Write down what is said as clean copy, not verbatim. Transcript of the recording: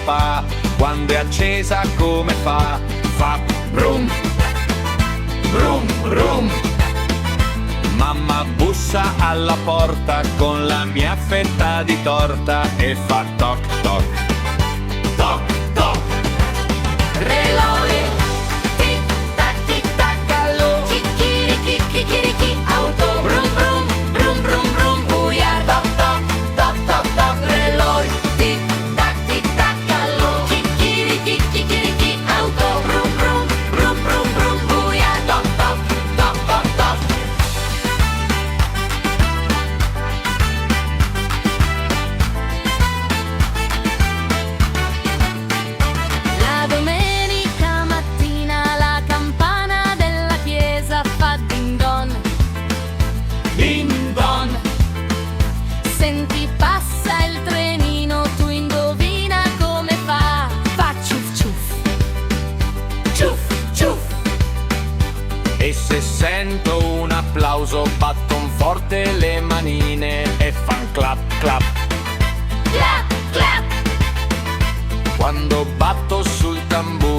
papà, quando è accesa come fa? Fa brum, brum, brum. Mamma bussa alla porta con la mia fetta di torta e fa toc toc, toc toc. Reloj, tic tac allo, chicchirichi, chicchirichi, auto, brum brum, brum brum brum, buia, toc toc, toc toc toc. Reloj, tic tac allo, chicchirichi, chicchirichi, auto, brum brum, brum brum brum, buia, toc toc, toc toc toc. La domenica mattina la campana della chiesa fa ding don, Din don. senti passa il trenino, tu indovina come fa? Fa ciuff ciuff, ciuff ciuff. E se sento un applauso batton forte le manine e fan clap clap. Clap clap, Quando batto sul tamburo